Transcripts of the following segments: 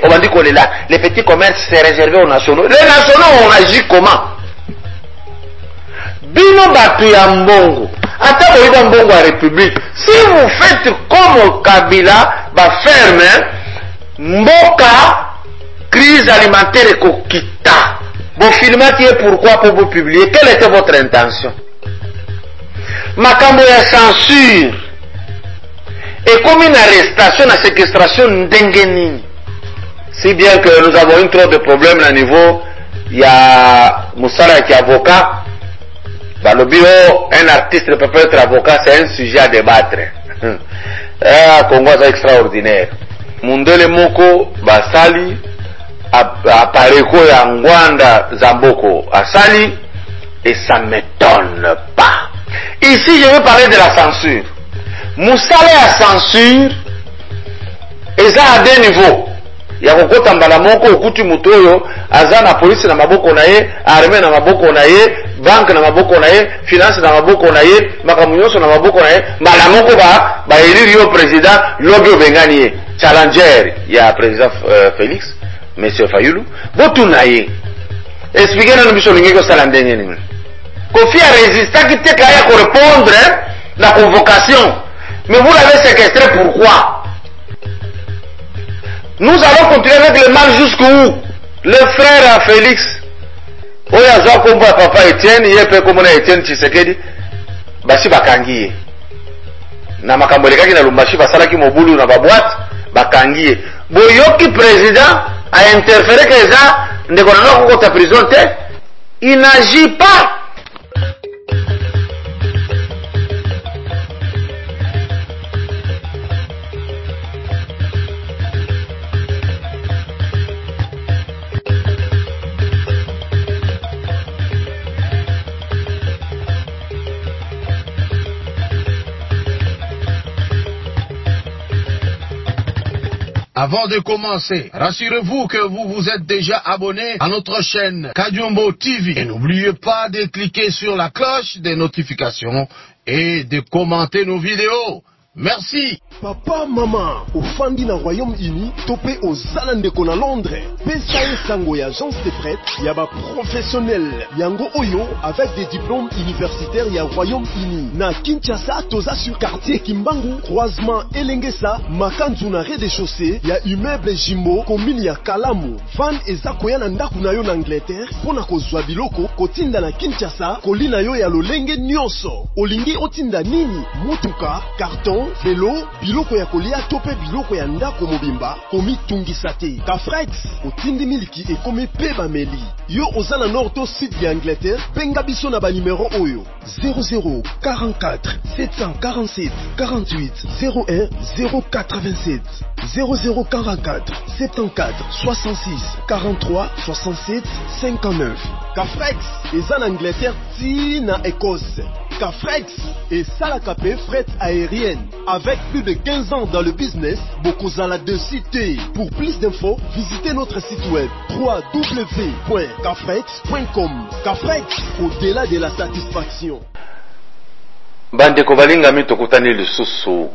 on dit qu'on est là. Les petits commerces, c'est réservé aux nationaux. Les nationaux, on agit comment? Bino batu ya mbongo. Ata boiba mbongo à République. Si vous faites comme Kabila, ba ferme, mboka, crise alimentaire et kokita. Vous filmatiez pourquoi pour vous publier? Quelle était votre intention? Makambo ya censure. Et comme une arrestation, une séquestration n'dengenini. Si bien que nous avons eu trop de problèmes à niveau, il y a Moussala qui est avocat. Dans le bureau, un artiste ne peut pas être avocat, c'est un sujet à débattre. Congo c'est extraordinaire. Mundele Moko, Basali, Apareko ya Ngwanda, Zamboko, Asali, et ça ne m'étonne pas. Ici, je veux parler de la censure. Moussala ya censure, et ça à deux niveaux. Ya kokota mbala moko okuti mutoyo aza na polisi na maboko na ye, armée na maboko na ye, banque na maboko na ye, finance na maboko na ye, makamunyoso na maboko na ye, mbala moko ba élire yo président lobi obengani ye, challenger ya président Félix, monsieur Fayulu, botu na ye. Expliquez na biso lingi ko sala ndenge nini. Kofi a résisté qui te kaya ko répondre la convocation. Mais vous l'avez séquestré pourquoi? Nous allons continuer avec le mal jusqu'où? Le frère à Félix. Oya zwa kombo ya papa Etienne, yepe kombo na Etienne Tshisekedi. Basi bakangiye. Na makambo lekaki na Lumbashi basalaki mobulu na babwate, bakangiye. Boyoki président a interféré que ça ndeko na kokota prison te. Il n'agit pas. Avant de commencer, rassurez-vous que vous vous êtes déjà abonné à notre chaîne Kadiombo TV. Et n'oubliez pas de cliquer sur la cloche des notifications et de commenter nos vidéos. Merci. Papa, maman, au Fandi na Royaume-Uni, topé aux Zalandeko na Londres. Pesae Sango ya agence de prêt, yaba professionnel. Yango Oyo, avec des diplômes universitaires ya Royaume-Uni. Na Kinshasa, toza sur quartier Kimbangu, croisement Elengesa, Makanzu na rez-de-chaussée, ya immeuble Jimbo, commune ya Kalamu. Van ezakoya na ndaku na yo na Angleterre, pona kozwa biloko, kotinda na Kinshasa, kolina yo ya lolenge nyonso. Olingi otinda nini? Mutuka, carton, vélo, biloko ya kolia tope biloko ya ndako mobimba komi tungisa te. Kafrex otindi miliki e komi peba meli. Yo ozana nord to sud ya Angleterre, benga biso na ba numéro oyo 0044 747 48 01 087 0044 74 66 43 67 59. Kafrex eza na Angleterre ti na Écosse. Kafrex et Salakapé fret aérienne. Avec plus de 15 ans dans le business, Bokozala de cité. Pour plus d'infos, visitez notre site web www.kafrex.com. Kafrex, au-delà de la satisfaction. Bande kobalinga mito kutani lisusu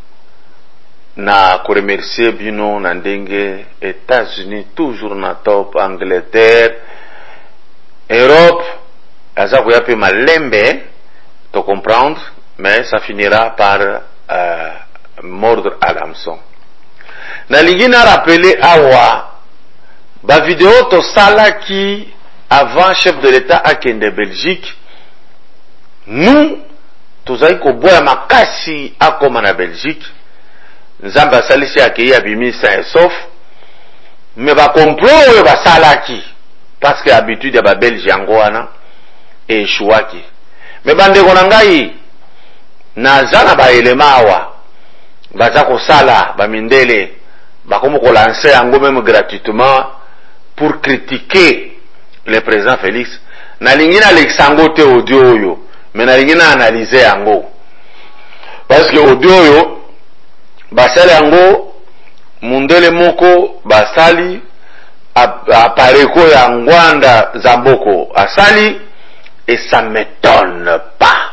na kuremercier bino na ndenge États-Unis toujours na top, Angleterre, Europe, aza kuyape malembe to comprendre, mais ça finira par mordre à l'hameçon. Na lingina rappelé awa ba vidéo to sala qui avant chef de l'État à Kende Belgique, nous tozali ko boya makasi akoma na Belgique, nzamba salisi akei abimi sain et sauf, mais ba complot ba sala qui parce que habitude ya ba Belge yango wana et échouaki. Mais bande konangai naza na ba elema awa baza ko sala ba mindele ba komo ko lancer yango même gratuitement pour critiquer le président Félix. Na lingina Alexango te audio oyo, mais na lingina analyser yango parce que audio oyo basala yango mundele moko basali apareko ya Ngwanda Zamboko asali. Et ça ne m'étonne pas.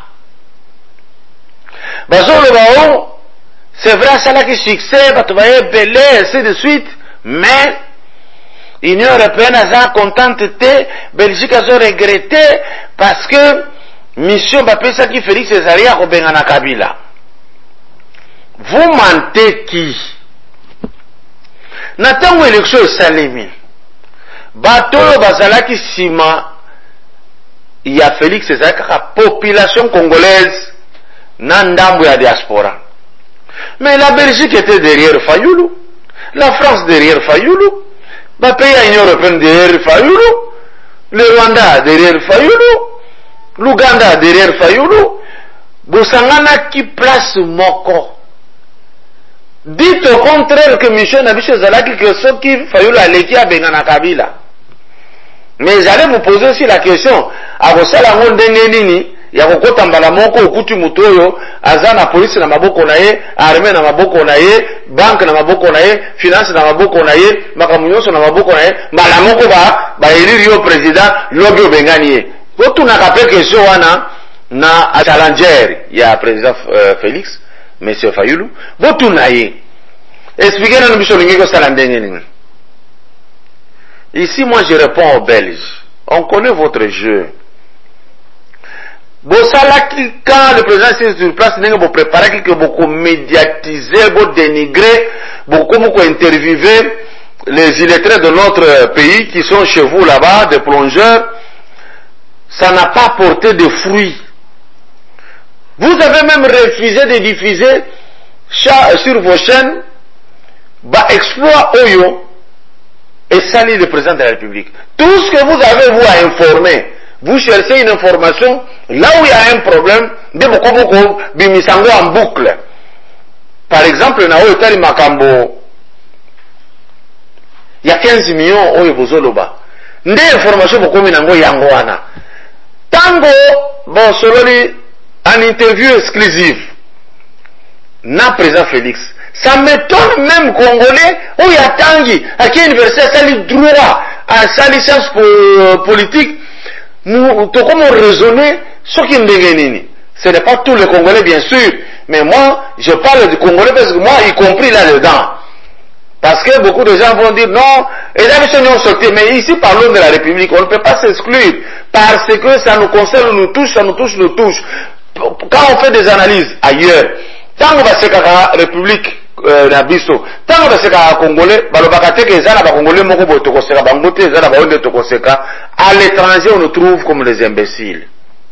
C'est vrai, ça là qui succès, tu vas belé, ainsi de suite, mais Union européenne a contente, Belgique a regretté parce que mission bapesa qui Félix Césaria Robengana Kabila. Vous mentez qui? Natango élection Salemi. Batolo bazalaki sima. Il y a Félix Césaria la population congolaise n'andambo ya diaspora. Mais la Belgique était derrière Fayoulou, la France derrière Fayoulou, le pays à l'Union européenne derrière Fayoulou, le Rwanda derrière Fayoulou, l'Ouganda derrière Fayoulou, Boussangana qui place Moko. Dites au contraire que Michel Nabiche Zalaki que ceux qui Fayoulou a l'équipe à Bengana Kabila. Mais j'allais vous poser aussi la question, à vos salons d'Engenini, ya kokota mbala moko okuti mutu oyo aza na polisi na maboko na ye, armée na maboko na ye, banque na maboko na ye, finance na maboko na ye, makambo nyonso na maboko na ye, mbala moko ba eliri yo président lobi obengani ye. Botunaka pe question wana na challenger ya président Félix monsieur Fayoulou botuna ye. Expliquez na biso lingi ko sala ndenge nini. Ici moi je réponds aux Belges. On connaît votre jeu. Bossalaki, quand le président est sur place, vous préparez que beaucoup médiatiser, beaucoup dénigrer, beaucoup interviewer les illettrés de notre pays qui sont chez vous là-bas, des plongeurs. Ça n'a pas porté de fruits. Vous avez même refusé de diffuser sur vos chaînes exploit Oyo et salir le président de la République. Tout ce que vous avez vous à informer, vous cherchez une information là où il y a un problème de beaucoup bimisango en boucle. Par exemple, na oyo tali makambo il y a 15 millions oyo bozoloba. Nde information beaucoup minango yango wana. Tango bon sololi en interview exclusive na président Félix. Ça m'étonne même Congolais où il y a Tanguy à quelle université ça lui droit à sa licence politique. Nous comment raisonner ce qui me ce n'est pas tous les Congolais bien sûr, mais moi je parle du Congolais parce que moi y compris là-dedans. Parce que beaucoup de gens vont dire non, et là ils sont sortis, mais ici parlons de la République, on ne peut pas s'exclure parce que ça nous concerne, nous touche, ça nous touche, nous touche. Quand on fait des analyses ailleurs, tant qu'on va se faire la République na biso, tant qu'on va se faire Congolais, balobakate que ezala ba Congolais moko boto koseka bangote ezala ba onde to koseka. À l'étranger, on nous trouve comme des imbéciles.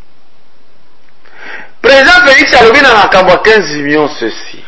Président Félix Alobi n'a qu'à 15 millions ceci.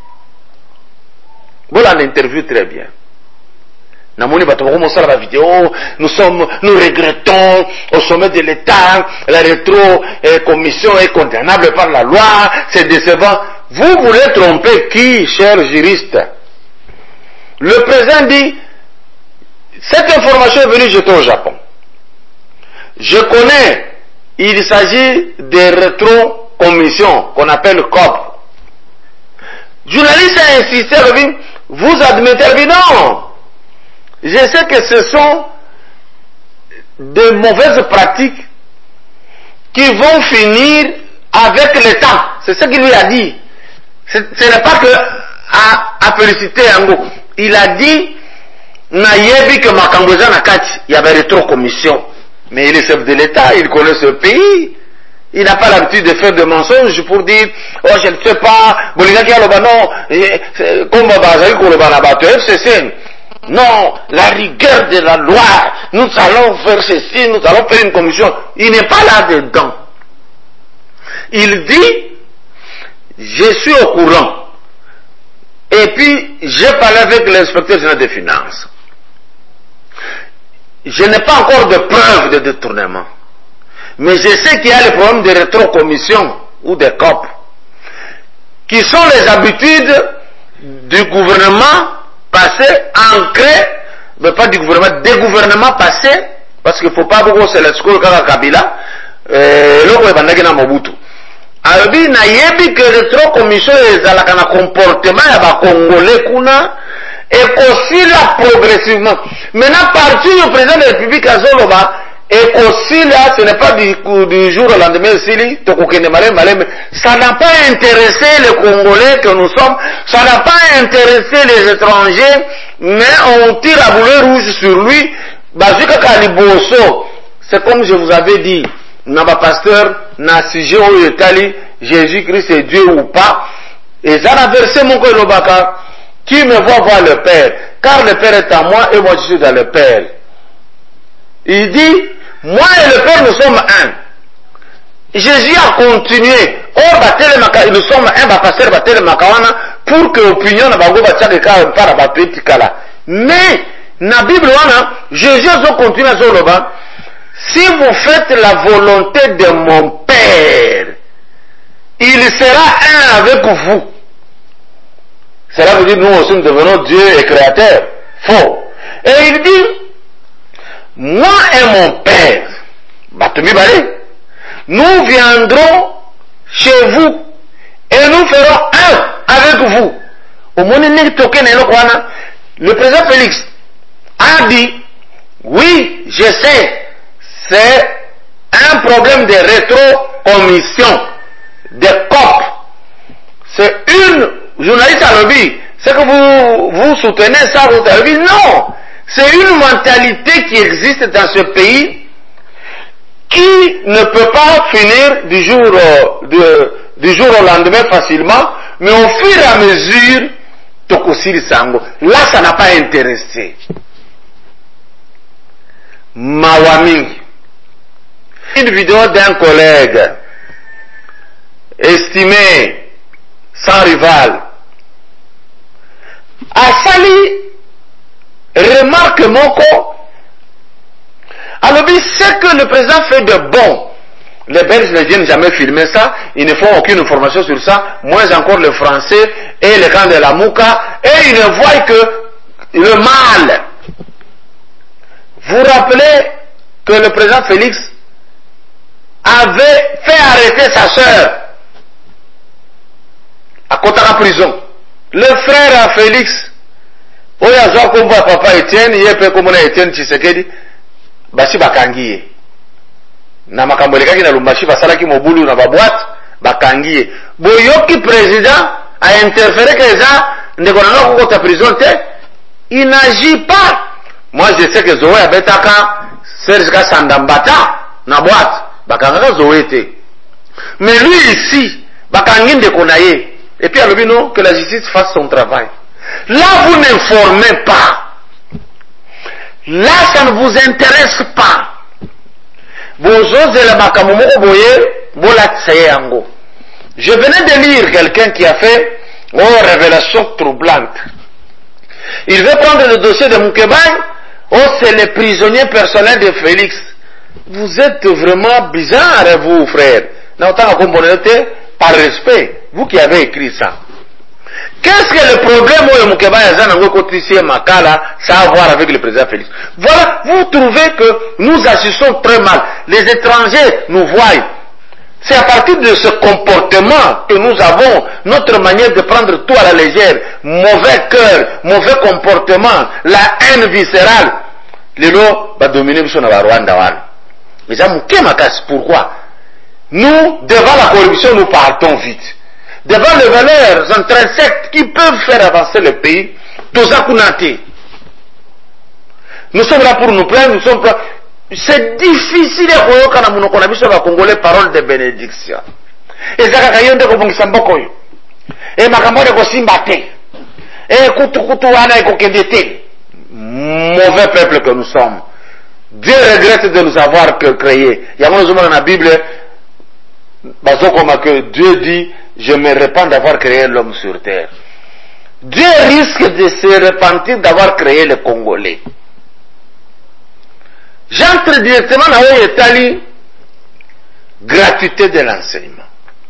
Voilà l'interview très bien. Namoni batoko mosala la vidéo, nous regrettons au sommet de l'État, la rétro-commission est condamnable par la loi, c'est décevant. Vous voulez tromper qui, cher juriste? Le président dit, cette information est venue jeter au Japon. Je connais, il s'agit des rétro-commissions qu'on appelle COP. Journaliste a insisté, vous admettez, non. Je sais que ce sont de mauvaises pratiques qui vont finir avec le temps. C'est ce qu'il lui a dit. Ce n'est pas que à féliciter Ango. Il a dit, Nayebi que Makamboza Nakati, il y avait rétro-commission. Mais il est chef de l'État, il connaît ce pays. Il n'a pas l'habitude de faire des mensonges pour dire, oh je ne sais pas, non, la rigueur de la loi, nous allons faire ceci, nous allons faire une commission. Il n'est pas là-dedans. Il dit, je suis au courant. Et puis, j'ai parlé avec l'inspecteur général des finances. Je n'ai pas encore de preuves de détournement. Mais je sais qu'il y a le problème de rétro-commission ou des COP, qui sont les habitudes du gouvernement passé, ancré, mais pas du gouvernement, des gouvernements passés, parce qu'il ne faut pas beaucoup se l'escoler quand Kabila, l'autre est bandé dans Mobutu. Alors, il y que rétro-commission est dans le comportement de Congolais kuna, et aussi là progressivement. Maintenant, parti du président de la République à Zoloba, et aussi là, ce n'est pas du jour au lendemain, Ça n'a pas intéressé les Congolais que nous sommes, ça n'a pas intéressé les étrangers, mais on tire à boulet rouge sur lui. Bazika Kaliboso, c'est comme je vous avais dit, Naba pasteur, na sujet au Itali, Jésus-Christ est Dieu ou pas, et ça a versé mon cœur au baka, qui me voit voir le Père, car le Père est à moi et moi je suis dans le Père. Il dit, moi et le Père nous sommes un. Jésus a continué. Or, nous sommes un, pasteur batele makawana, pour que l'opinion n'a pas de mais, na Bible, Jésus a continué à dire, si vous faites la volonté de mon Père, il sera un avec vous. Cela veut dire nous aussi nous devenons Dieu et créateur. Faux. Et il dit, moi et mon Père, nous viendrons chez vous et nous ferons un avec vous. Au moment où le président Félix a dit, oui, je sais, c'est un problème de rétrocommission, de COP. C'est une journaliste à lobby. C'est que vous soutenez ça, vous avez dit non. C'est une mentalité qui existe dans ce pays qui ne peut pas finir du jour au lendemain facilement, mais au fur et à mesure, Tokosiri Sango. Là, ça n'a pas intéressé. Mawaming. Une vidéo d'un collègue estimé sans rival a sali remarque moko. Alors, ce que le président fait de bon, les Belges ne viennent jamais filmer ça, ils ne font aucune information sur ça, moins encore le français et le camp de la Mouka, et ils ne voient que le mal. Vous rappelez que le président Félix avait fait arrêter sa sœur à Kotara prison. Le frère à Félix, Oyazo Komba papa Etienne, Yepe Komona Etienne Tshisekedi, Bashi bakangiye. Na makambo lekaki na Lumbashi basalaki mobulu na babwat bakangiye. Boyoki président a interféré que ça ndeko na ko kota prison te. Il n'agit pas. Moi je sais que Zoé abetaka Serge Kasandambata na boîte bakanga Zoé te. Mais lui ici bakangi ndeko na ye. Et puis alors non que la justice fasse son travail. Là vous n'informez pas. Là, ça ne vous intéresse pas. Je venais de lire quelqu'un qui a fait révélation troublante. Il veut prendre le dossier de Moukebaï. C'est le prisonnier personnel de Félix. Vous êtes vraiment bizarre, vous, frère. Par respect, vous qui avez écrit ça. Qu'est-ce que le problème où le Moukeba Yazan Kotissier Makala, ça a à voir avec le président Félix? Voilà, vous trouvez que nous agissons très mal. Les étrangers nous voient. C'est à partir de ce comportement que nous avons notre manière de prendre tout à la légère. Mauvais cœur, mauvais comportement, la haine viscérale. Les lots va dominer sur la Rwanda. Mais ça, pourquoi? Nous, devant la corruption, nous partons vite. Devant les valeurs intrinsèques qui peuvent faire avancer le pays, nous sommes là pour nous plaindre, nous sommes là. C'est difficile à voir quand on a vu sur la Congolais parole de bénédiction. Et ça, quand on a vu Samboko, et Makambo de Kosimbate, et Kutukutuana et Kokendete, mauvais peuple que nous sommes. Dieu regrette de nous avoir créés. Il y a un moment dans la Bible, que Dieu dit, je me répands d'avoir créé l'homme sur terre. Dieu risque de se repentir d'avoir créé les Congolais. J'entre directement dans l'Italie, gratuité de l'enseignement.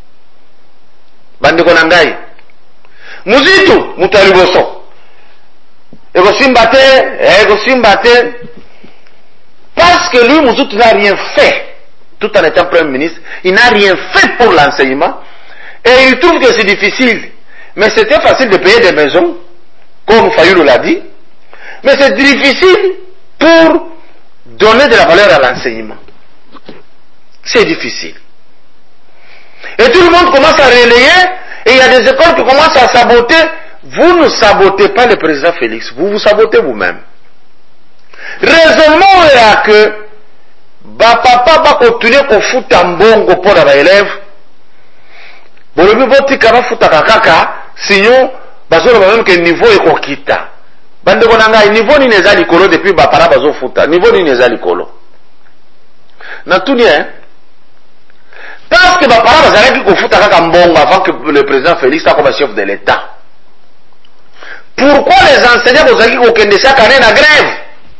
Bande Konangai. Muzitu, Mutaliboso. Ego Simbate. Parce que lui, Muzitu n'a rien fait. Tout en étant Premier ministre, il n'a rien fait pour l'enseignement. Et il trouve que c'est difficile. Mais c'était facile de payer des maisons, comme Fayoulou l'a dit. Mais c'est difficile pour donner de la valeur à l'enseignement. C'est difficile. Et tout le monde commence à relayer, et il y a des écoles qui commencent à saboter. Vous ne sabotez pas le président Félix, vous vous sabotez vous-même. Raisonnement est que papa va continuer à foutre un bongo pour les élèves. Bon, le but va foutre kaka, sinon, bazo même que niveau est kokita. Bande konanga niveau ni neza likolo depuis bapara bazo fouta. Niveau ni neza likolo. Na tout bien. Parce que bapara bazalaki ko fouta kaka mbongo avant que le président Félix soit comme chef de l'État. Pourquoi les enseignants bazalaki ko kende chaque année na grève?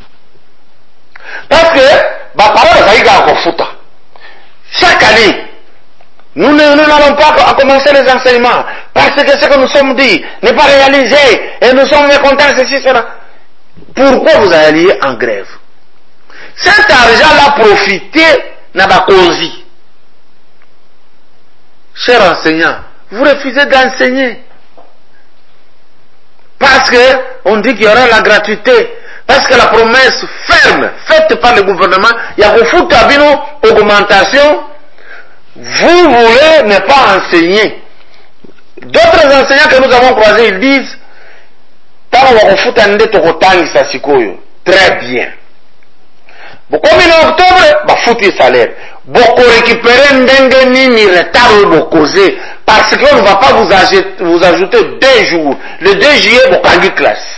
Parce que bapara bazalaki ko fouta. Chaque année, nous n'allons pas commencer les enseignements parce que ce que nous sommes dit n'est pas réalisé et nous sommes mécontents, ceci, cela. Pourquoi vous allez en grève? Cet argent-là, profitez n'a pas cause. Chers enseignants, vous refusez d'enseigner parce que on dit qu'il y aura la gratuité, parce que la promesse ferme faite par le gouvernement, il y a une augmentation. Vous voulez ne pas enseigner. D'autres enseignants que nous avons croisés, ils disent très bien. Beaucoup en octobre, bah foutu le salaire. Beaucoup récupérer ni retard beaucoup parce qu'on ne va pas vous ajouter 2 jours. Le 2 juillet, beaucoup classe.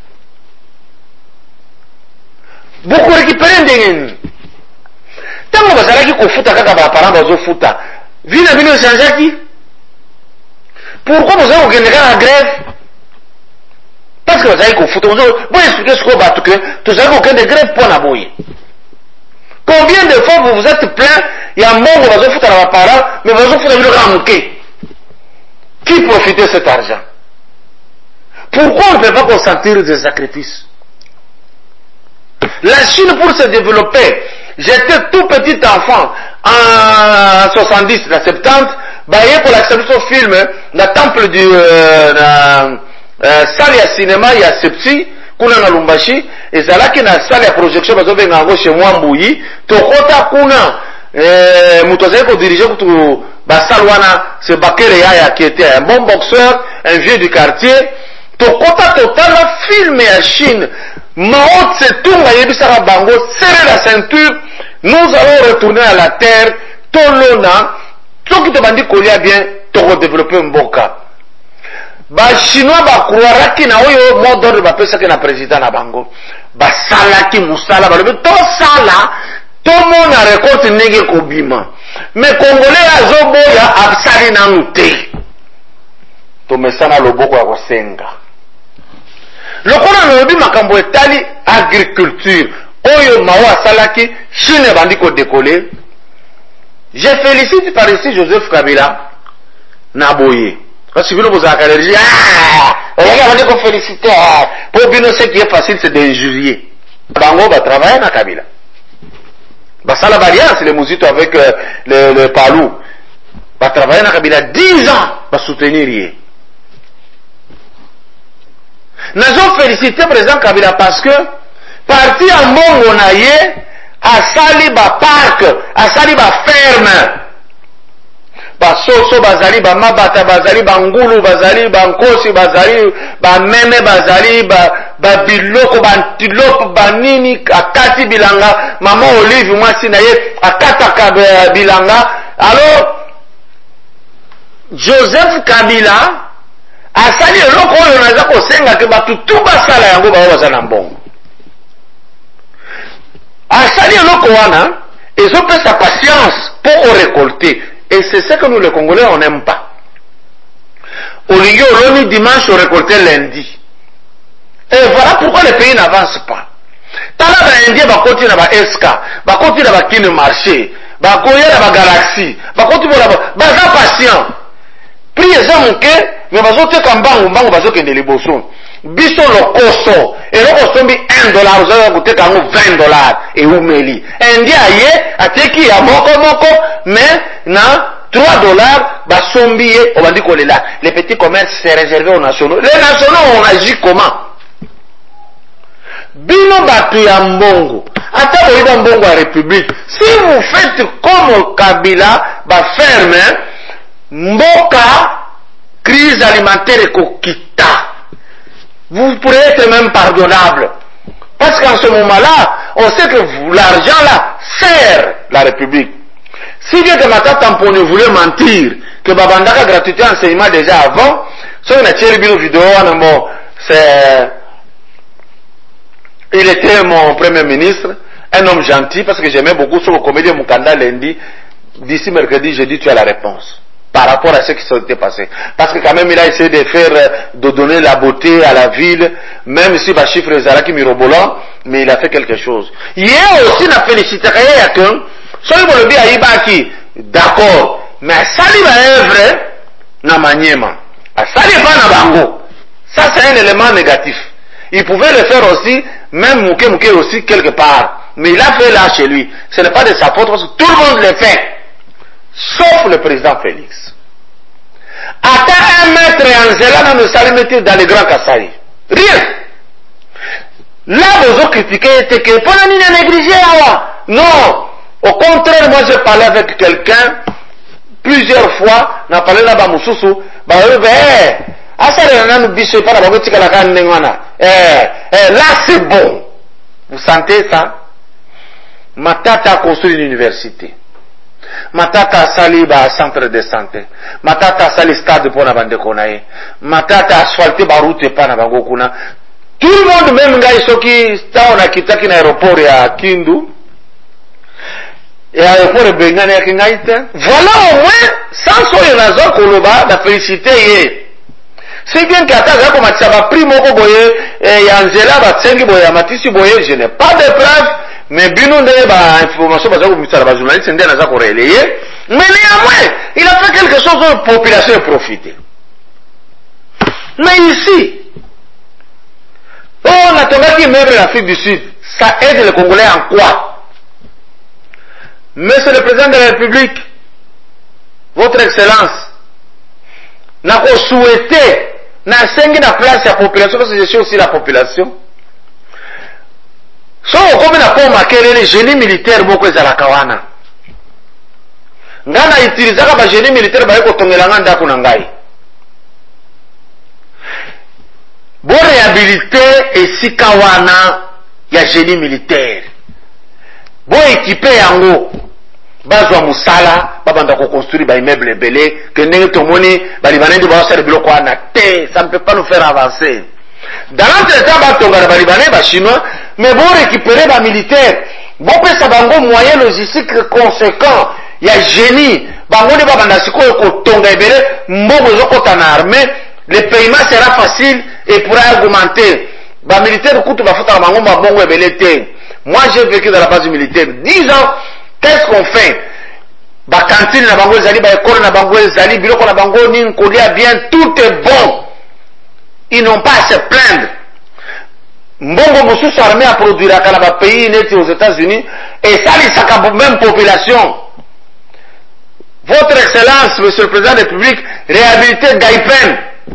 Beaucoup récupérer ndengeni. Tant que vous allez qu'on fouta kaka ba parents bazo fouta. Vina bino changeaki. Pourquoi vous avez organisé la grève? Parce que vous avez qu'on fouta. Vous expliquez ce qu'on va tout que vous avez aucun de grève pour la boyer. Combien de fois vous vous êtes plaint, il y a un monde où vous avez foutu à la parole, mais vous avez foutu à le ramouquer. Qui profitait de cet argent? Pourquoi on ne peut pas consentir des sacrifices? La Chine, pour se développer, j'étais tout petit enfant, en 70, en 70, pour l'accepter au film, le temple du salle à cinéma, il y a Sepsi, kuna na Lumbashi, et ça là qui na salle à projection, parce que venga chez moi Mbouyi, tokota kuna, mutozaye ko diriger kutu basalwana, c'est Bakere Yaya qui était un bon boxeur, un vieux du quartier, tokota total film à Chine, Mao Tse-tung a yebisaka bango, serrer la ceinture, nous allons retourner à la terre, tolona, ceux qui te bandit kolia bien, toko développer mboka. Ba chinois ba croiraki na oyo mot d'ordre ba pesa ke na président na bango ba salaki musala ba lobi to sala to mona récolte ndenge kobima mais congolais azoboya absali na nuté to mesana loboko ya kosenga lokola na lobi makambo etali agriculture oyo mawa salaki Chine bandi ko décoller. Je félicite par ici Joseph Kabila na boye. Quand si vous avez allergie, on va dire féliciter. Pour bien ce qui est facile, c'est d'injurier. Bango va travailler dans Kabila. Ça la variance, les Mouzito avec le Palou. Va travailler dans Kabila 10 ans, va soutenir rien. Nous avons félicité le président Kabila parce que, parti en Bongo naye, à sali ba parc, à sali ba ferme. Basoso bazali ba mabata bazali ba ngulu bazali ba nkosi bazali ba meme bazali ba biloko ba antilope ba nini akati bilanga mama Olive mwasi na ye akataka bilanga. Alors Joseph Kabila asali eloko oyo naza kosenga ke batu tu basala yango ba baza na mbongo asali eloko wana ezopesa patience pour récolter. Et c'est ce que nous les Congolais on n'aime pas. Olingi oloni dimanche on récolte lundi. Et voilà pourquoi les pays n'avancent pas. Tala ba Indien ba koti na ba SK, ba koti na ba Kin marché, ba koya na ba Galaxy, ba koti bola ba za patient. Prix ezamuke, mais bazote kambangu mbangu bazoke ndeli boso. Biso lokoso, et lokosombi $1, vous avez goûté quand $20, et oumeli. Indien aye, ateki ya moko, mais, na, $3, basombi on va dire qu'on est là. Les petits commerces, c'est réservé aux nationaux. Les nationaux, on agit comment? Bino batu ya mbongo. Ata boiba mbongo à République. Si vous faites comme Kabila, ba ferme, mboka crise alimentaire et kokita. Vous pourrez être même pardonnable. Parce qu'en ce moment-là, on sait que l'argent là sert la République. Si bien que Mata Tampone voulait mentir, que Babandaka gratuité enseignement déjà avant, sur une vidéo, il était mon premier ministre, un homme gentil, parce que j'aimais beaucoup sur le comédien Mukanda lundi. D'ici mercredi, j'ai dit tu as la réponse par rapport à ce qui s'était passé. Parce que quand même, il a essayé de donner la beauté à la ville, même si les chiffres sont qui mirobolants, mais il a fait quelque chose. Hier aussi, on a félicité quelqu'un, soit il dit à Ibaki, d'accord, mais sali va œuvre, na maniema. Sali pas na bango. Ça, c'est un élément négatif. Il pouvait le faire aussi, même Mouké aussi, quelque part. Mais il a fait là chez lui. Ce n'est pas de sa faute parce que tout le monde le fait. Sauf le président Félix. Attends 1 mètre et Angela ne s'allait mettre dans les grands Kassai. Rien. Là, vous avez critiqué, c'est que pendant qu'il a négligé, non. Au contraire, moi, j'ai parlé avec quelqu'un, plusieurs fois, on a parlé là-bas, Moussoussou, là, c'est bon. Vous sentez ça? Matata a construit une université. Matata a sali un centre de santé. Matata a sali stade pour la bande konaye. Matata a asphalté la route pour la bande kuna. Tout le monde, même gars, qui on a quitté l'aéroport à Kindu. Et l'aéroport de Bengane à Kingaïte. Voilà au moins, sans soyer nazo koloba, la félicité. C'est bien qu'à ta comme ça va primo boye, et Angela va tsengi boye, Matisi boye, je n'ai pas de preuves. Mais bino nde ba information baza ko la journaliste ndé naza ko relayer, mais néanmoins il a fait quelque chose dont la population a profité. Mais ici on a tombé même l'Afrique du Sud, ça aide les Congolais en quoi? Monsieur le président de la République, votre excellence n'a pas souhaité n'a sengi na place la population parce que je suis aussi la population. So comme na po makelele génie militaire boko ezalaka wana ngana utilizaka ba génie militaire ba ko tongelanga ndako na ngai bo réhabilité esika wana ya génie militaire bo équipé yango bazwa musala babanda ko construire ba immeuble belé que ndenge tomoni ba libanandi ba osala biloko wana te, ça ne peut pas nous faire avancer. Dans l'entretemps, batonga ba libanais ba chinois, mais bon récupérer ba militaire, bon pesa bango moyen logistique conséquent, il y a génie, bango de babanda siko ko tonga ebele, mbongo zokota na armée, le paiement sera facile et pourra augmenter. Ba militaire kutu ba futa bango ba bongo ebele te. Moi j'ai vécu dans la base militaire 10 ans, qu'est-ce qu'on fait? Ba cantine na bango zali, ba école na bango zali, biloko na bango ni kolia bien, tout est bon. Ils n'ont pas à se plaindre. Mbongo Moussous armée à produire à Canada, pays net aux États-Unis, et ça, les même population. Votre Excellence, Monsieur le Président de la République, réhabilité d'Aïpen.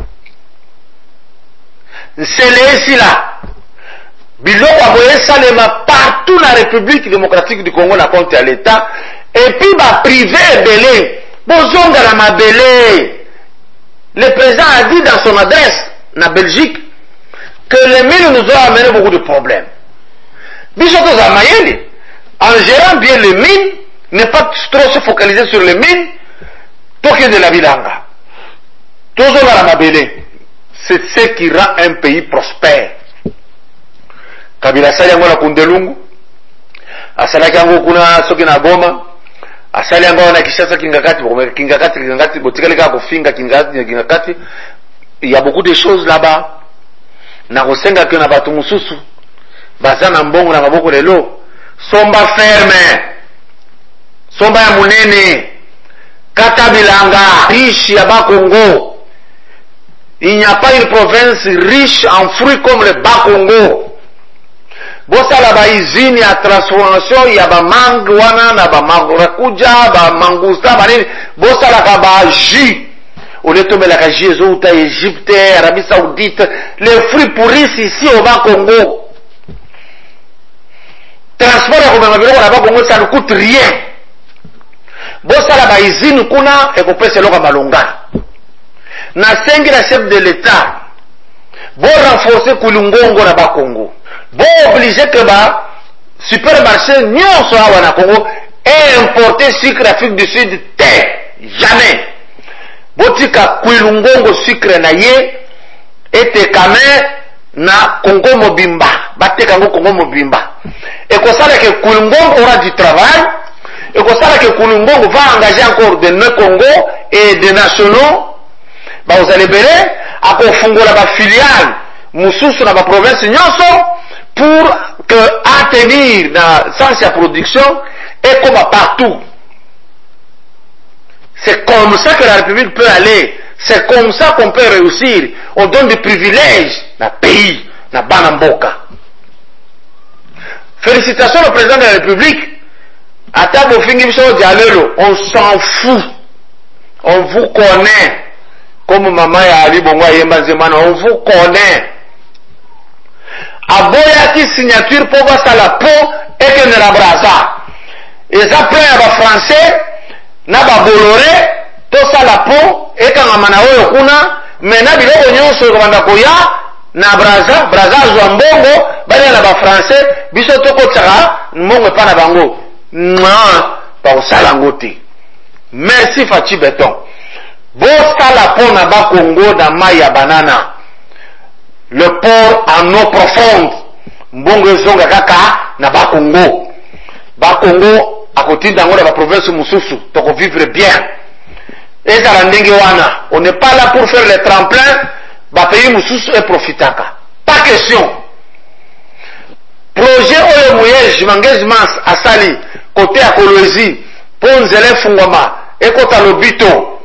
C'est les ici là. Biloko aboye salema partout dans la République démocratique du Congo, la compte à l'État, et puis bah privé belé. Bozonga la mabelé. Le président a dit dans son adresse, na Belgique, que les mines nous ont amené beaucoup de problèmes. Bishoto Zamayeli, en gérant bien les mines, ne pas trop se focaliser sur les mines, toquer de la bilanga. Toujours la mabélé. C'est ce qui rend un pays prospère. Kabila sali yango na Kundelungu, asalaki yango kuna soki na Goma, asali yango na Kinshasa Kingakati, botikali kaka kofinga Kingakati. Il y a beaucoup de choses là-bas. Na kosenga ke na batu mususu baza na mbongo na maboko lelo somba ferme somba ya munene kata bilanga riche ya Bas-Congo. Il n'y a pas une province riche en fruits comme le Bas-Congo. Bosala ba usine ya transformation ya ba mangue wana na ba mangurakuja ba mangusta ba nini bosala ka ba jus. Au lieu de la Jésus, Égypte, Arabie Saoudite, les fruits pourrissent ici au Bas-Congo. Transport à Congo, ça ne coûte rien. bosala ba izine kuna ekopesa eloko malonga na sengi la chef de l'état bo renforcer kulungongo na ba Congo bo obliger que ba supermarché nyonso awa na Congo et importer sucre Afrique du Sud jamais botika kulungongo sucre na ye ete kame na Congo mobimba bateka ngo Congo mobimba ekosala que kulungongo aura du travail ekosala que kulungongo va engager encore de nos Congo et des nationaux ba vous allez verrer akofungola ba filiale mususu na ba province nyonso pour que atteindre dans sens ya production et comme partout. C'est comme ça que la République peut aller. C'est comme ça qu'on peut réussir. On donne des privilèges dans le pays, dans Banamboka. Félicitations au président de la République. On s'en fout. On vous connaît. Comme maman Ali Bongo Yembanzemano, on vous connaît. Aboyaki signature pour voir la peau et que ne la brasa. Et ça plein à français, n'a pas boloré, tout ça la peau et quand on a eu kuna, mais n'a pas eu l'union sur le Koya, n'a brasa, brasa Zouambongo, baya la ba français, bisoto kotsara, n'mongo pas na bango. Non, pas au salangoti. Merci Fachi Béton. Bossa la peau na ba Congo na Maya Banana. Le port en eau profonde. Mbongo zonga kaka na ba Congo. Ba Congo à côté d'ango la province Mususu. Donc vivre bien. Et ça l'andenge wana. On n'est pas là pour faire les tremplins. Ba pays Mususu et profitaka. Pas question. Projet oyo mouye engagement à Sali côté à Kolwezi Ponzele Fungoma et côté à Lobito.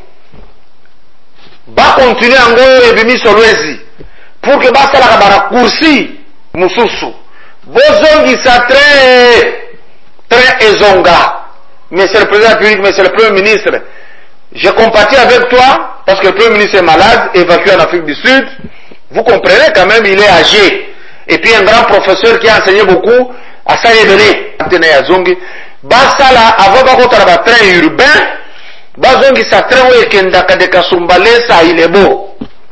Ba continuer ango et bimi Solwezi. Pour que basa la kabara kursi mususu bozongi sa très ezonga. Monsieur le président de la République, monsieur le premier ministre, je compatis avec toi parce que le premier ministre est malade, évacué en Afrique du Sud. Vous comprenez quand même, il est âgé. Et puis un grand professeur qui a enseigné beaucoup à Sayebele Yazongi basa la avant bakota ba train urbain bazongi sa train oyo ekendaka de Kasumbale sa Ilebo.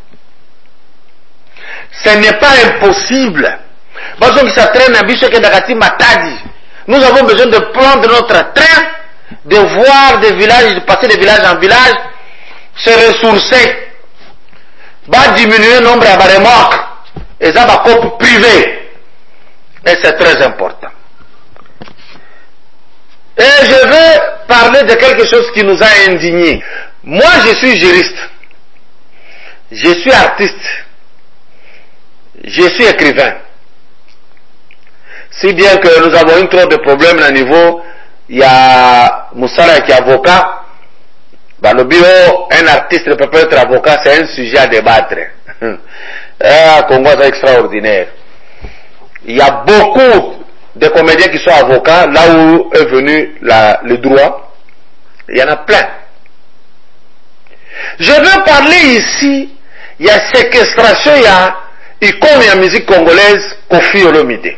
Ce n'est pas impossible. Nous avons besoin de prendre notre train, de voir des villages, de passer de village en village, se ressourcer, diminuer le nombre de remorques, et ça va copie privée. Et c'est très important. Et je veux parler de quelque chose qui nous a indignés. Moi, je suis juriste. Je suis artiste. Je suis écrivain. Si bien que nous avons eu trop de problèmes à niveau, il y a Moussala qui est avocat. Dans le bureau, un artiste ne peut pas être avocat, c'est un sujet à débattre. Congo, c'est extraordinaire. Il y a beaucoup de comédiens qui sont avocats, là où est venu le droit. Il y en a plein. Je veux parler ici, il y a séquestration, il y a icône la musique congolaise, Kofi Olomide.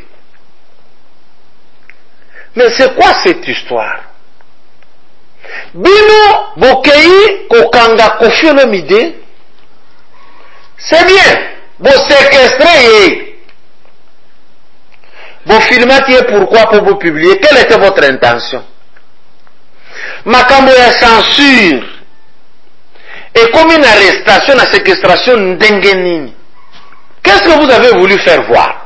Mais c'est quoi cette histoire? Bino Bokei Kokanga Kofi Olomide, c'est bien. Vous séquestrez, vous filmez, pourquoi pour vous publier? Quelle était votre intention? Makambo ya censure et comme une arrestation, une séquestration n'dengenini. Qu'est-ce que vous avez voulu faire voir?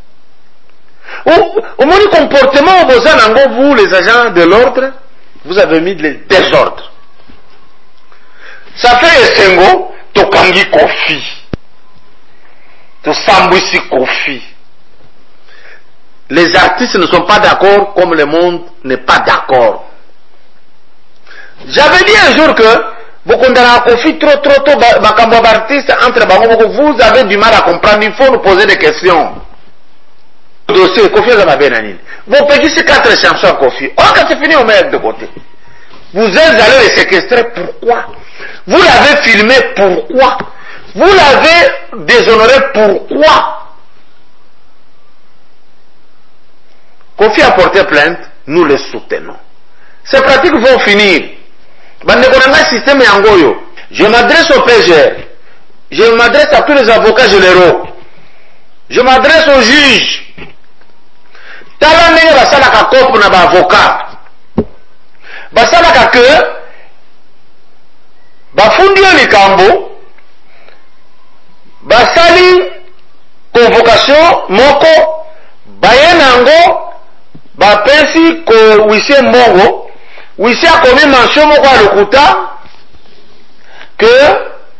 Au moins du comportement, vous, les agents de l'ordre, vous avez mis le désordre. Ça fait Sengo, Tokangi Kofi, Tosambwisi Kofi. Les artistes ne sont pas d'accord comme le monde n'est pas d'accord. J'avais dit un jour que vous avez du mal à comprendre, il faut nous poser des questions. Le dossier, Kofi Zamabenanine. Vous payez ces 4 chansons à Kofi. Oh, quand c'est fini, on met de côté. Vous êtes allé les séquestrer, pourquoi? Vous l'avez filmé, pourquoi? Vous l'avez déshonoré, pourquoi? Kofi a porté plainte, nous les soutenons. Ces pratiques vont finir. système yangoyo. Je m'adresse au PGR. Je m'adresse à tous les avocats généraux. Je m'adresse aux juges. Tala ndenge basalaka kopo na ba avocat. Basalaka que bafundi yo likambo basali convocation moko bayenango bapesi ko wise mbongo wise akomi mention moko ya lokuta que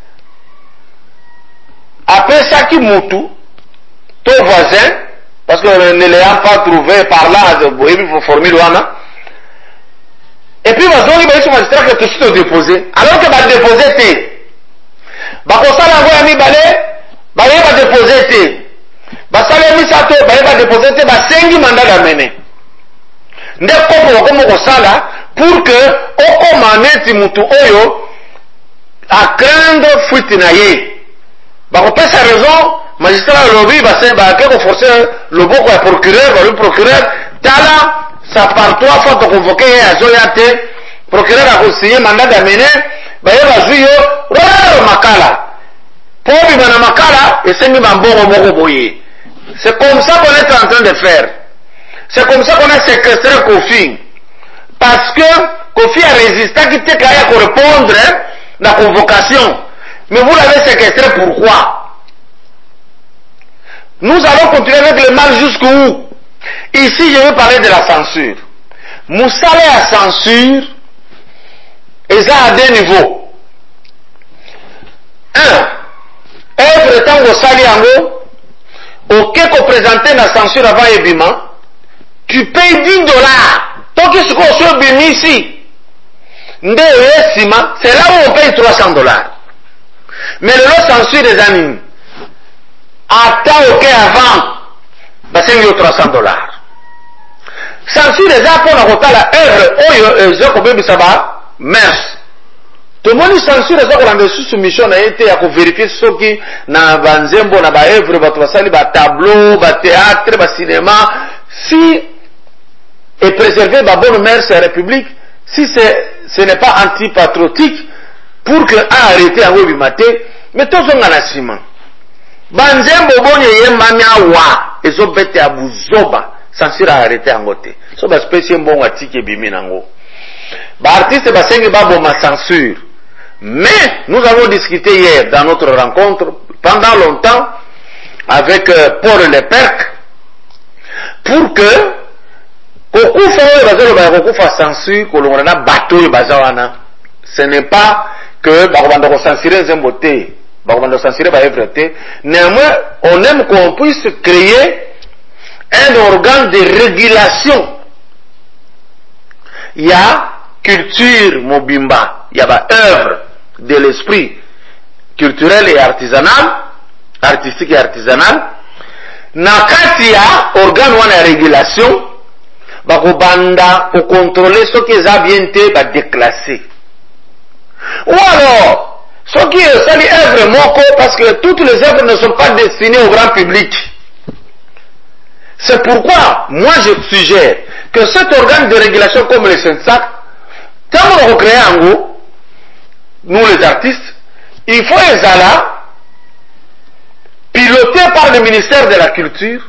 apesaki mutu to voisin parce que ne l'ayant pas trouvé par là il faut former wana et puis bazongi bayiso magistrat que tout de déposé alors que ba déposé té bakosala yango ya mibale baye ba déposé té basala misato baye ba déposé té basengi mandat d'amener nde kopo bakomo kosala pour que okoma neti mutu oyo à craindre fuite na ye bakopesa raison magistrat lobby bakeko forcer loboko ya procureur le procureur tala ça par 3 fois de convoquer azoyate procureur a consigné mandat d'amener baye bazui yo raro makala pobi bana makala esengi bambongo moko boye. C'est comme ça qu'on est en train de faire. C'est comme ça qu'on a séquestré Kofi. Parce que Kofi a résisté qui était capable de répondre à la convocation. Mais vous l'avez séquestré pourquoi? Nous allons continuer avec le mal jusqu'où? Ici, je vais parler de la censure. Moussale à censure, et ça à deux niveaux. Un, œuvre tant que sali ango, auquel qu'on présente la censure avant Ebima, tu payes $10. Tant que ce qu'on se bimi ici, c'est là où on paye $300. Mais le lot censure des animes, attends auquel avant, c'est $300. Censure des apports à côté la œuvre, je peux bien savoir, merci. Tout le monde censure les autres dans sous soumission a été à vérifier ce qui na banzembo na ba œuvre ba basali ba tableau ba théâtre ba cinéma si est préservé ba bonne mère c'est la République si ce n'est pas antipatriotique pour que arrêter à webimate mais tous on a ciment banzembo bonye yemamia wa ezo bete abuzoba censure arrêter en côté so ba spécial bon atike bimi nango ba artiste ba sengi ba bon ma censure. Mais nous avons discuté hier dans notre rencontre pendant longtemps avec Paul Leperc pour que censure ce n'est pas que censurer Zemboté, censurer néanmoins on aime qu'on puisse créer un organe de régulation. Il y a culture mobimba, il y a œuvre de l'esprit culturel et artisanal, artistique et artisanal. Nakati ya organe wana régulation, bakobanda pour contrôler ce qui est avienté, ba déclasser. Ou alors, ce qui est sali œuvre moko, parce que toutes les œuvres ne sont pas destinées au grand public. C'est pourquoi, moi je suggère que cet organe de régulation comme le SENSAC, quand on recrée en gros, nous les artistes, il faut les aller pilotés par le ministère de la Culture,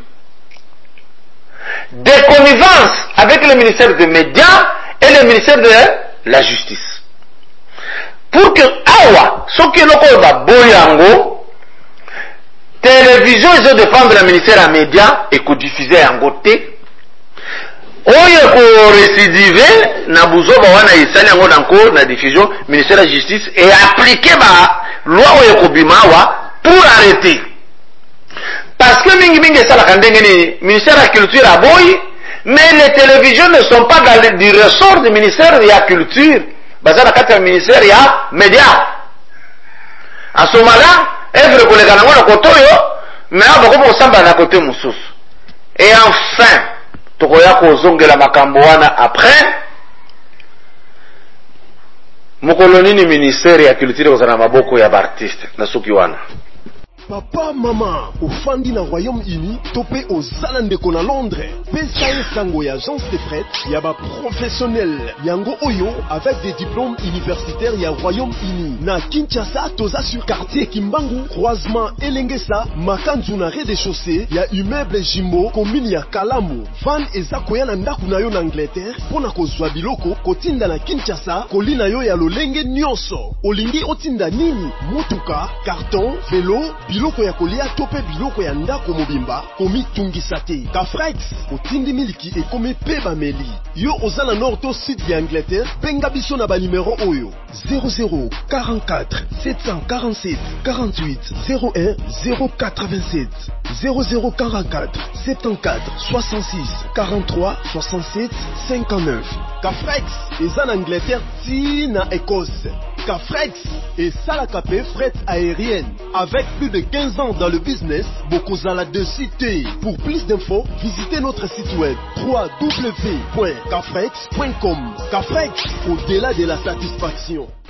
des connivences avec le ministère des Médias et le ministère de la Justice. Pour que, awa, ce qui est le boyango, télévision, ils ont défendre le ministère des Médias et qu'on diffuser en côté. Oye ko récidiver na buzoba wana isali yango nanko na diffusion ministère de la justice et appliquer ba loi oye ko bimawa pour arrêter parce que mingi sala kandenge ni ministère de la culture a boy mais les télévisions ne sont pas dans le ressort du ministère de la culture bazana kati ya ministère ya média à ce moment-là œuvre ko le kana ngona kotoyo mais abako ko samba na côté mususu et enfin tokoya kozongela makambo wana après mokolo nini ministère ya culture kozana maboko ya artiste na soki wana Papa, maman, ofandi na Royaume-Uni, topé aux Zalandeko na Londres. Pesa sango ya agence de fret, ya ba professionnel. Yango oyo avec des diplômes universitaires ya Royaume-Uni. Na Kinshasa, toza sur quartier Kimbangu, croisement Elengesa, makanzu na rez-de-chaussée, ya immeuble Jimbo, commune ya Kalamu. Van eza koya na ndaku na yo na Angleterre, pona kozwa biloko, kotinda na Kinshasa, kolina yo ya lolenge nyonso. Olingi otinda nini? Mutuka, carton, vélo, biloko ya kolia tope biloko ya ndako mobimba, komi tungisa te. Kafrex, otindi miliki e komi peba meli. Yo ozala nord to sud ya Angleterre, benga biso na ba numéro oyo. 00 44 747 48 01 087 00 44 74 66 43 67 59. Cafrex eza en Angleterre ti na Écosse. Cafrex et Salakapé fret aérienne. Avec plus de 15 ans dans le business, Bokozala de cité. Pour plus d'infos, visitez notre site web www.cafrex.com. Cafrex, au-delà de la satisfaction.